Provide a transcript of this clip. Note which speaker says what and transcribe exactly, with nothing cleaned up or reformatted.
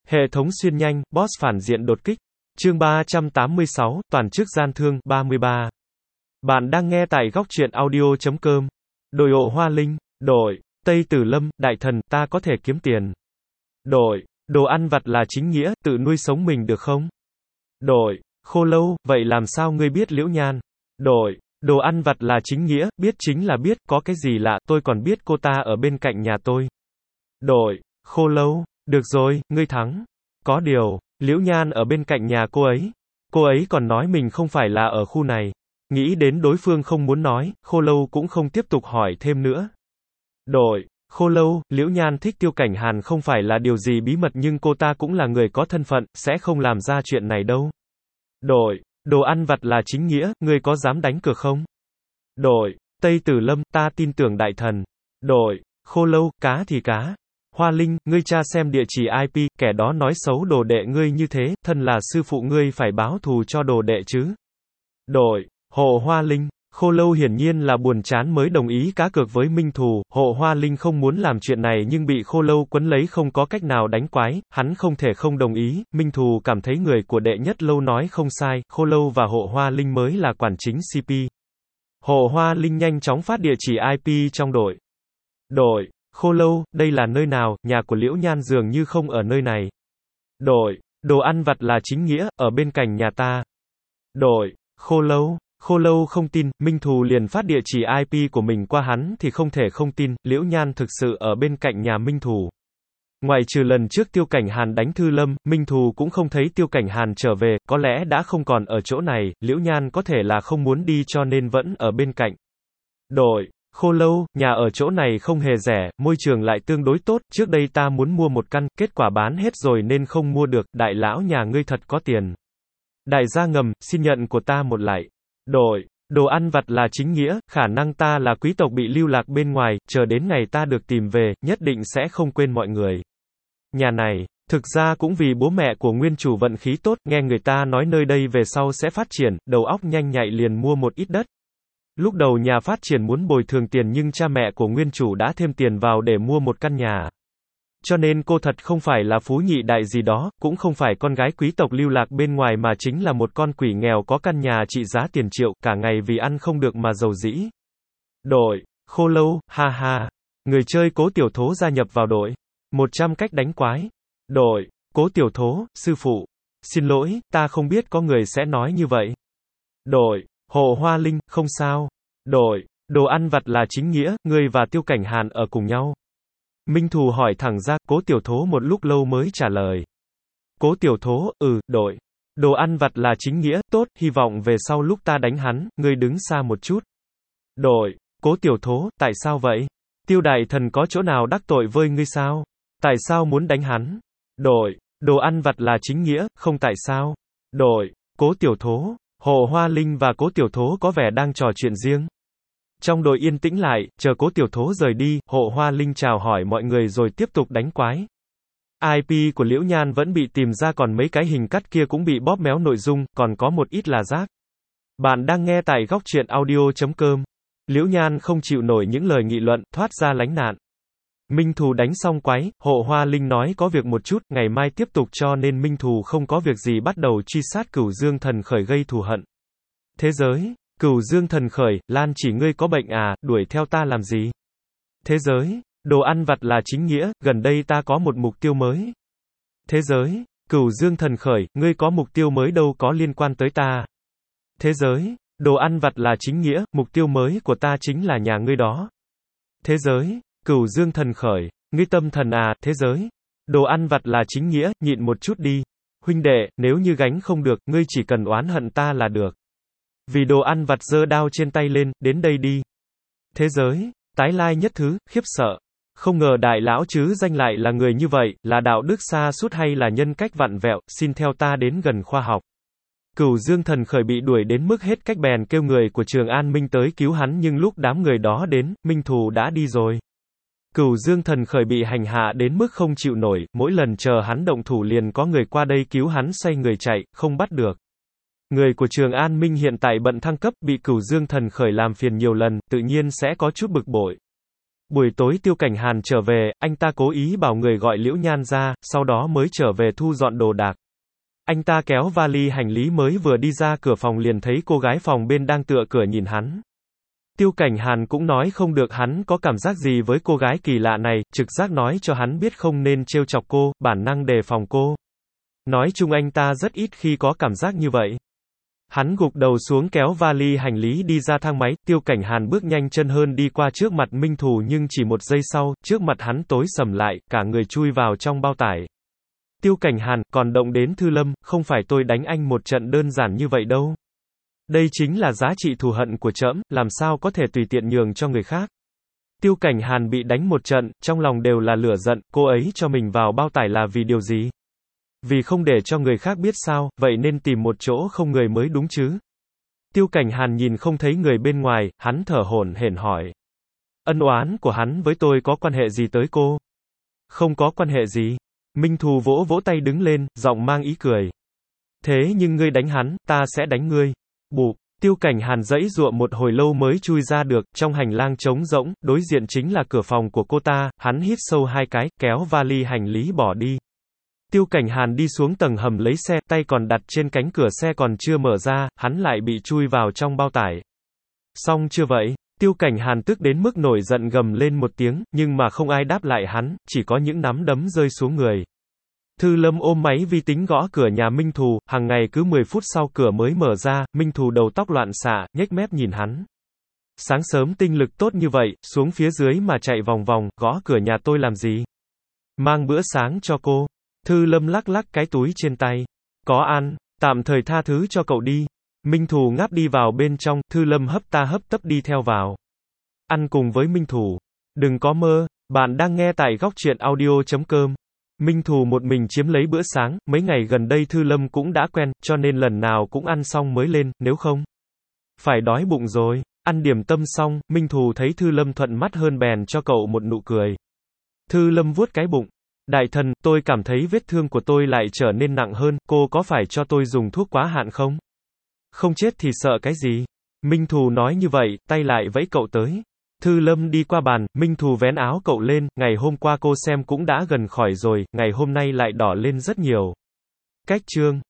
Speaker 1: Hệ thống xuyên nhanh, boss phản diện đột kích. Chương ba trăm tám mươi sáu, toàn chức gian thương, ba mươi ba. Bạn đang nghe tại góc truyện audio chấm com. Đội ộ Hoa Linh, đội, Tây Tử Lâm, đại thần, ta có thể kiếm tiền. Đội, đồ ăn vặt là chính nghĩa, tự nuôi sống mình được không? Đội, Khô Lâu, vậy làm sao ngươi biết Liễu Nhan? Đội, đồ ăn vặt là chính nghĩa, biết chính là biết, có cái gì lạ, tôi còn biết cô ta ở bên cạnh nhà tôi. Đội, Khô Lâu, được rồi, ngươi thắng. Có điều, Liễu Nhan ở bên cạnh nhà cô ấy. Cô ấy còn nói mình không phải là ở khu này. Nghĩ đến đối phương không muốn nói, Khô Lâu cũng không tiếp tục hỏi thêm nữa. Đội, Khô Lâu, Liễu Nhan thích Tiêu Cảnh Hàn không phải là điều gì bí mật nhưng cô ta cũng là người có thân phận, sẽ không làm ra chuyện này đâu. Đội, đồ ăn vặt là chính nghĩa, ngươi có dám đánh cược không? Đội, Tây Tử Lâm, ta tin tưởng đại thần. Đội, Khô Lâu, cá thì cá. Hoa Linh, ngươi tra xem địa chỉ i pê, kẻ đó nói xấu đồ đệ ngươi như thế, thân là sư phụ ngươi phải báo thù cho đồ đệ chứ. Đội, Hộ Hoa Linh, Khô Lâu hiển nhiên là buồn chán mới đồng ý cá cược với Minh Thù, Hộ Hoa Linh không muốn làm chuyện này nhưng bị Khô Lâu quấn lấy không có cách nào đánh quái, hắn không thể không đồng ý, Minh Thù cảm thấy người của đệ nhất lâu nói không sai, Khô Lâu và Hộ Hoa Linh mới là quản chính xê pê. Hộ Hoa Linh nhanh chóng phát địa chỉ i pê trong đội. Đội, Khô Lâu, đây là nơi nào, nhà của Liễu Nhan dường như không ở nơi này. Đội, đồ ăn vặt là chính nghĩa, ở bên cạnh nhà ta. Đội, Khô Lâu, Khô Lâu không tin, Minh Thù liền phát địa chỉ i pê của mình qua hắn thì không thể không tin, Liễu Nhan thực sự ở bên cạnh nhà Minh Thù. Ngoài trừ lần trước Tiêu Cảnh Hàn đánh Thư Lâm, Minh Thù cũng không thấy Tiêu Cảnh Hàn trở về, có lẽ đã không còn ở chỗ này, Liễu Nhan có thể là không muốn đi cho nên vẫn ở bên cạnh. Đội, Khô Lâu, nhà ở chỗ này không hề rẻ, môi trường lại tương đối tốt, trước đây ta muốn mua một căn, kết quả bán hết rồi nên không mua được, đại lão nhà ngươi thật có tiền. Đại gia ngầm, xin nhận của ta một lạy. Đội, đồ ăn vặt là chính nghĩa, khả năng ta là quý tộc bị lưu lạc bên ngoài, chờ đến ngày ta được tìm về, nhất định sẽ không quên mọi người. Nhà này, thực ra cũng vì bố mẹ của nguyên chủ vận khí tốt, nghe người ta nói nơi đây về sau sẽ phát triển, đầu óc nhanh nhạy liền mua một ít đất. Lúc đầu nhà phát triển muốn bồi thường tiền nhưng cha mẹ của nguyên chủ đã thêm tiền vào để mua một căn nhà. Cho nên cô thật không phải là phú nhị đại gì đó, cũng không phải con gái quý tộc lưu lạc bên ngoài mà chính là một con quỷ nghèo có căn nhà trị giá tiền triệu, cả ngày vì ăn không được mà giàu dĩ. Đội, Khô Lâu, ha ha. Người chơi Cố Tiểu Thố gia nhập vào đội. một trăm cách đánh quái. Đội, Cố Tiểu Thố, sư phụ. Xin lỗi, ta không biết có người sẽ nói như vậy. Đội, Hộ Hoa Linh, không sao. Đội, đồ ăn vặt là chính nghĩa, ngươi và Tiêu Cảnh Hàn ở cùng nhau. Minh Thù hỏi thẳng ra, Cố Tiểu Thố một lúc lâu mới trả lời. Cố Tiểu Thố, ừ, đội. Đồ ăn vặt là chính nghĩa, tốt, hy vọng về sau lúc ta đánh hắn, ngươi đứng xa một chút. Đội, Cố Tiểu Thố, tại sao vậy? Tiêu đại thần có chỗ nào đắc tội với ngươi sao? Tại sao muốn đánh hắn? Đội, đồ ăn vặt là chính nghĩa, không tại sao? Đội, Cố Tiểu Thố. Hộ Hoa Linh và Cố Tiểu Thố có vẻ đang trò chuyện riêng. Trong đội yên tĩnh lại, chờ Cố Tiểu Thố rời đi, Hộ Hoa Linh chào hỏi mọi người rồi tiếp tục đánh quái. i pê của Liễu Nhan vẫn bị tìm ra còn mấy cái hình cắt kia cũng bị bóp méo nội dung, còn có một ít là rác. Bạn đang nghe tại góc truyện audio chấm com. Liễu Nhan không chịu nổi những lời nghị luận, thoát ra lánh nạn. Minh Thù đánh xong quái, Hộ Hoa Linh nói có việc một chút, ngày mai tiếp tục cho nên Minh Thù không có việc gì bắt đầu truy sát Cửu Dương Thần Khởi gây thù hận. Thế giới, Cửu Dương Thần Khởi, Lan chỉ ngươi có bệnh à, đuổi theo ta làm gì? Thế giới, đồ ăn vặt là chính nghĩa, gần đây ta có một mục tiêu mới. Thế giới, Cửu Dương Thần Khởi, ngươi có mục tiêu mới đâu có liên quan tới ta. Thế giới, đồ ăn vặt là chính nghĩa, mục tiêu mới của ta chính là nhà ngươi đó. Thế giới, Cửu Dương Thần Khởi, ngươi tâm thần à, thế giới. Đồ ăn vặt là chính nghĩa, nhịn một chút đi. Huynh đệ, nếu như gánh không được, ngươi chỉ cần oán hận ta là được. Vì đồ ăn vặt giơ đao trên tay lên, đến đây đi. Thế giới, tái lai nhất thứ, khiếp sợ. Không ngờ đại lão chứ danh lại là người như vậy, là đạo đức xa sút hay là nhân cách vặn vẹo, xin theo ta đến gần khoa học. Cửu Dương Thần Khởi bị đuổi đến mức hết cách bèn kêu người của Trường An Minh tới cứu hắn nhưng lúc đám người đó đến, Minh Thù đã đi rồi. Cửu Dương Thần Khởi bị hành hạ đến mức không chịu nổi, mỗi lần chờ hắn động thủ liền có người qua đây cứu hắn xoay người chạy, không bắt được. Người của Trường An Minh hiện tại bận thăng cấp, bị Cửu Dương Thần Khởi làm phiền nhiều lần, tự nhiên sẽ có chút bực bội. Buổi tối Tiêu Cảnh Hàn trở về, anh ta cố ý bảo người gọi Liễu Nhan ra, sau đó mới trở về thu dọn đồ đạc. Anh ta kéo vali hành lý mới vừa đi ra cửa phòng liền thấy cô gái phòng bên đang tựa cửa nhìn hắn. Tiêu Cảnh Hàn cũng nói không được hắn có cảm giác gì với cô gái kỳ lạ này, trực giác nói cho hắn biết không nên trêu chọc cô, bản năng đề phòng cô. Nói chung anh ta rất ít khi có cảm giác như vậy. Hắn gục đầu xuống kéo vali hành lý đi ra thang máy, Tiêu Cảnh Hàn bước nhanh chân hơn đi qua trước mặt Minh Thù nhưng chỉ một giây sau, trước mặt hắn tối sầm lại, cả người chui vào trong bao tải. Tiêu Cảnh Hàn, còn động đến Thư Lâm, không phải tôi đánh anh một trận đơn giản như vậy đâu. Đây chính là giá trị thù hận của trẫm, làm sao có thể tùy tiện nhường cho người khác. Tiêu Cảnh Hàn bị đánh một trận, trong lòng đều là lửa giận, cô ấy cho mình vào bao tải là vì điều gì? Vì không để cho người khác biết sao, vậy nên tìm một chỗ không người mới đúng chứ. Tiêu Cảnh Hàn nhìn không thấy người bên ngoài, hắn thở hổn hển hỏi. Ân oán của hắn với tôi có quan hệ gì tới cô? Không có quan hệ gì. Minh Thù vỗ vỗ tay đứng lên, giọng mang ý cười. Thế nhưng ngươi đánh hắn, ta sẽ đánh ngươi. Bụp. Tiêu Cảnh Hàn giãy giụa một hồi lâu mới chui ra được, trong hành lang trống rỗng, đối diện chính là cửa phòng của cô ta, hắn hít sâu hai cái, kéo vali hành lý bỏ đi. Tiêu Cảnh Hàn đi xuống tầng hầm lấy xe, tay còn đặt trên cánh cửa xe còn chưa mở ra, hắn lại bị chui vào trong bao tải. Xong chưa vậy? Tiêu Cảnh Hàn tức đến mức nổi giận gầm lên một tiếng, nhưng mà không ai đáp lại hắn, chỉ có những nắm đấm rơi xuống người. Thư Lâm ôm máy vi tính gõ cửa nhà Minh Thù, hàng ngày cứ mười phút sau cửa mới mở ra, Minh Thù đầu tóc loạn xạ, nhếch mép nhìn hắn. Sáng sớm tinh lực tốt như vậy, xuống phía dưới mà chạy vòng vòng, gõ cửa nhà tôi làm gì? Mang bữa sáng cho cô. Thư Lâm lắc lắc cái túi trên tay. Có ăn, tạm thời tha thứ cho cậu đi. Minh Thù ngáp đi vào bên trong, Thư Lâm hấp ta hấp tấp đi theo vào. Ăn cùng với Minh Thù. Đừng có mơ, bạn đang nghe tại góc truyện audio chấm com. Minh Thù một mình chiếm lấy bữa sáng, mấy ngày gần đây Thư Lâm cũng đã quen, cho nên lần nào cũng ăn xong mới lên, nếu không, phải đói bụng rồi. Ăn điểm tâm xong, Minh Thù thấy Thư Lâm thuận mắt hơn bèn cho cậu một nụ cười. Thư Lâm vuốt cái bụng. Đại thần, tôi cảm thấy vết thương của tôi lại trở nên nặng hơn, cô có phải cho tôi dùng thuốc quá hạn không? Không chết thì sợ cái gì? Minh Thù nói như vậy, tay lại vẫy cậu tới. Thư Lâm đi qua bàn, Minh Thù vén áo cậu lên, ngày hôm qua cô xem cũng đã gần khỏi rồi, ngày hôm nay lại đỏ lên rất nhiều. Cách chương